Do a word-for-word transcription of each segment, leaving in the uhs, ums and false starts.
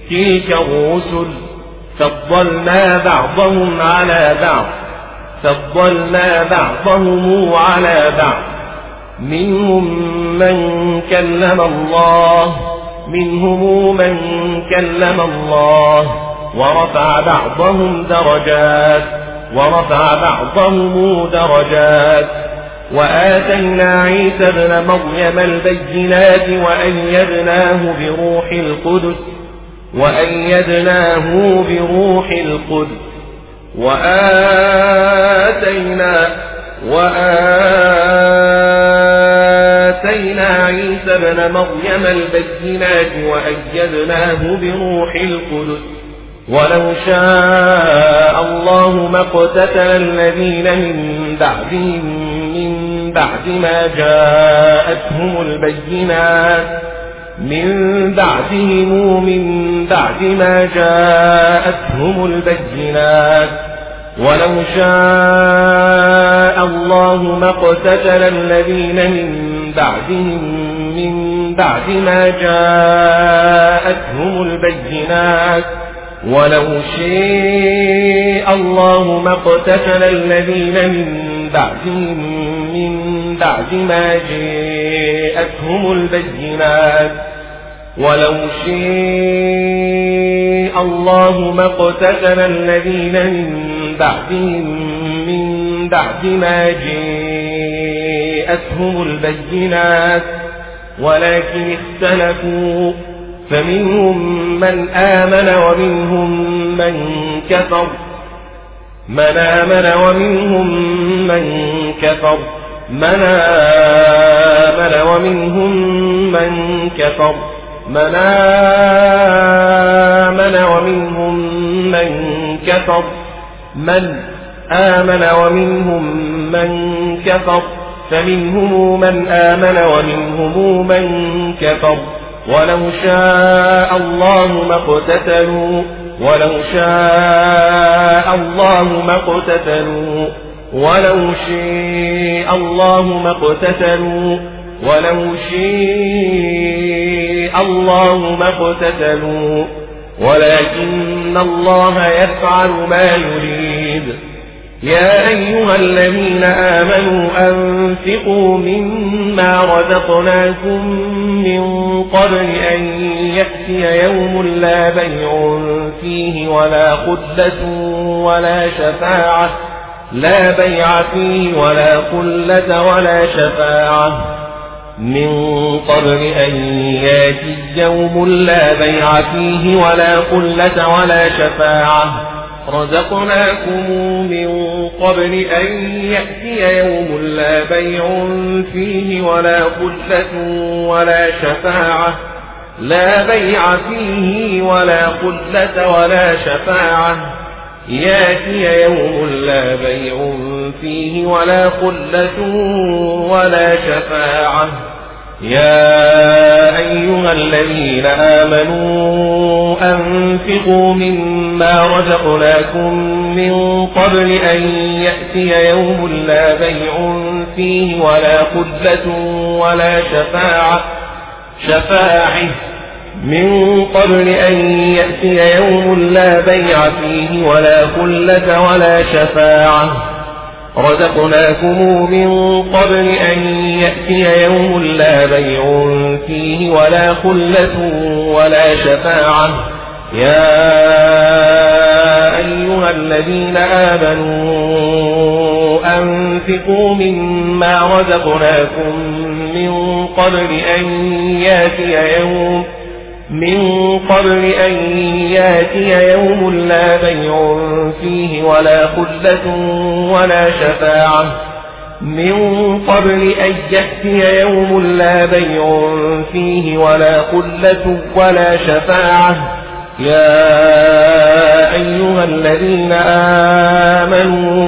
تلك الرسل فضلنا بعضهم على بعض فضلنا بعضهم على بعض منهم من كلم الله منهم من كلم الله ورفع بعضهم درجات ورفع بعضهم درجات وآتينا عيسى ابن مريم البينات وأيدناه بروح القدس وأيدناه بروح القدس وآتينا وآتينا عيسى ابن مريم البينات وأيدناه بروح القدس ولو شاء الله ما اقتتل الذين من بعدهم من بعد ما جاءتهم البينات من بعدهم من بعد ما جاءتهم البينات ولو شاء الله ما اقتتل الذين من بعدهم من بعد ما جاءتهم البينات ولو شاء الله ما اقتتل الذين من بعدهم من بعد ما جاءتهم البينات ولو شاء الله ما اقتتل الذين من بعدهم من بعد ما جاءتهم البينات ولكن اختلفوا فمنهم من آمن ومنهم من كفر من آمن ومنهم من كفر من آمن ومنهم من كفر من آمن ومنهم من كفر من آمن ومنهم من كفر فمنهم من آمن ومنهم من كفر ولو شاء الله ما اقتتلوا ولو شاء الله ما اقتتلوا ولو شاء الله ما اقتتلوا ولو شاء الله ما اقتتلوا ولكن الله يفعل ما يريد يا أيها الذين آمنوا أنفقوا مما رزقناكم من قبل أن يأتي يوم لا بيع فيه ولا خلة ولا شفاعة لا بيع فيه ولا خلة ولا شفاعة من قبل أن يأتي يوم لا بيع فيه ولا خلة ولا شفاعة رزقناكم من قبل أن يأتي يوم لا بيع فيه ولا خلة ولا شفاعة لا بيع فيه ولا خلة ولا شفاعة يأتي يوم لا بيع فيه ولا خلة ولا شفاعة يا أيها الذين آمنوا أنفقوا مما رزقناكم من قبل أن يأتي يوم لا بيع فيه ولا خلة ولا شفاعة شفاعة من قبل أن يأتي يوم لا بيع فيه ولا خلة ولا شفاعة رزقناكم من قبل أن يأتي يوم لا بيع فيه ولا خلة ولا شفاعة يا أيها الذين آمنوا أنفقوا مما رزقناكم من قبل أن يأتي يوم من قبل أن يأتي يوم لا بيع فيه ولا خلة ولا شفاعة من قبل أن يأتي يوم لا بيع فيه ولا خلة ولا شفاعة يا أيها الذين آمنوا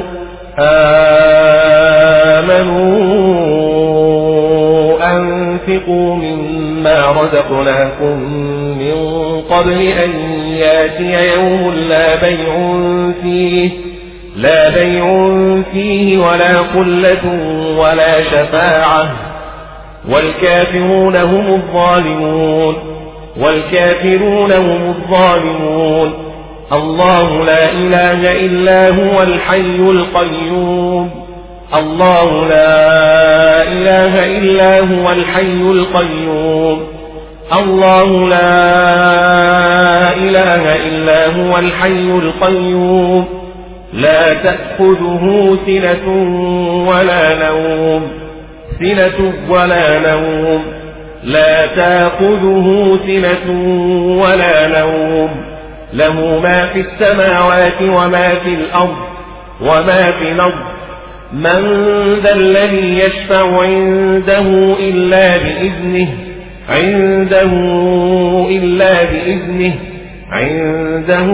آمنوا أنفقوا مما رزقناكم من قبل أن يأتي يوم لا بيع فيه لا بيع فيه ولا خلة ولا شفاعة والكافرون هم الظالمون والكافرون هم الظالمون. الله لا إله إلا هو الحي القيوم. الله لا إله إلا هو الحي القيوم. الله لا إله إلا هو الحي القيوم. لا تأخذه سنة ولا نوم. سنة ولا نوم. لا تأخذه سنة ولا نوم. له ما في السماوات وما في الأرض وما في الأرض. من ذا الذي يشفع عنده إلا بإذنه. عنده إلا بإذنه. عنده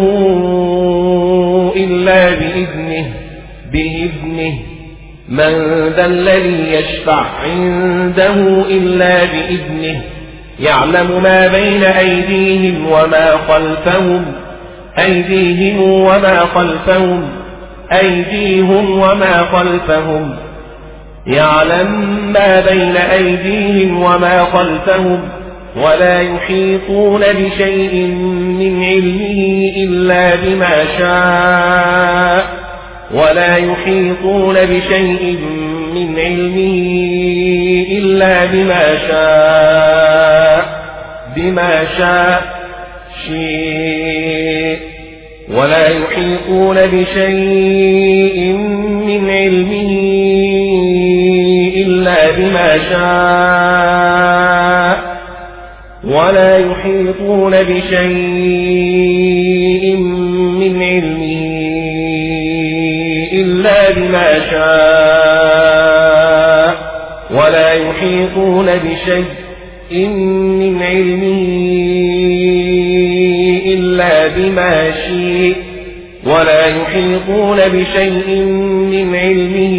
إلا بإذنه. بإذنه. من ذا الذي يشفع عنده إلا بإذنه. يعلم ما بين أيديهم وما خلفهم. أيديهم وما خلفهم. أيديهم وما خلفهم. يعلم ما بين أيديهم وما خلفهم. ولا يحيطون بشيء من علمه إلا بما شاء. ولا يحيطون بشيء من علمه إلا بما شاء. بما شاء شيء. ولا يحيطون بشيء من علمه إلا بما شاء. ولا يحيطون بشيء من علمه إلا بما شاء. ولا يحيطون بشيء من علمه إلا بما شاء. ولا يحيطون بشيء من علمه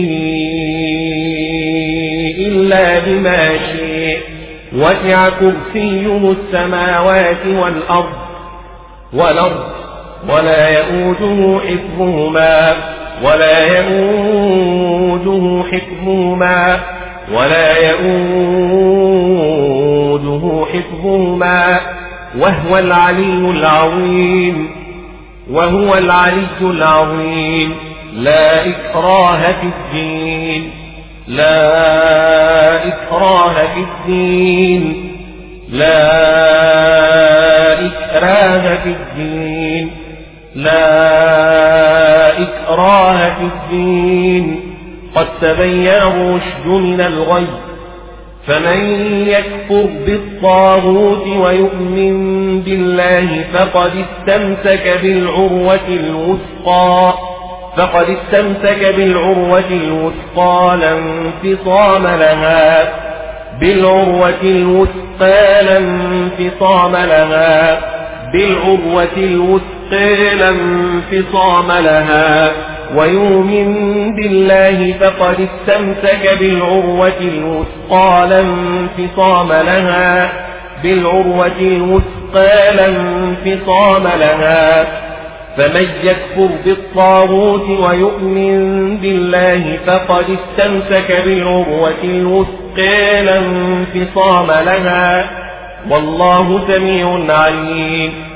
إلا بما شاء. وسع كرسيه السماوات والأرض والأرض ولا يؤوده حفظهما. ولا يؤوده حفظهما. ولا يؤوده حفظهما. وهو العلي العظيم. وهو العلي العظيم. لا إكراه في الدين. لا إكراه في الدين. لا إكراه في الدين. لا إكراه في الدين. قد تبين الرشد من الغي. فمن يكفر بالطاغوت ويؤمن بالله فقد استمسك بالعروة الوثقى. فقد استمسك بالعروة الوثقى لا انفصام لها. بالعروة الوثقى لا انفصام لها. بالعروة الوثقى لا انفصام لها. ويؤمن بالله فقد استمسك بالعروة الوثقى لا انفصام لها. بالعروة الوثقى لا انفصام لها. فمن يكفر بالطاغوت ويؤمن بالله فقد استمسك بالعروة الوثقى لا انفصام لها. والله سميع عليم.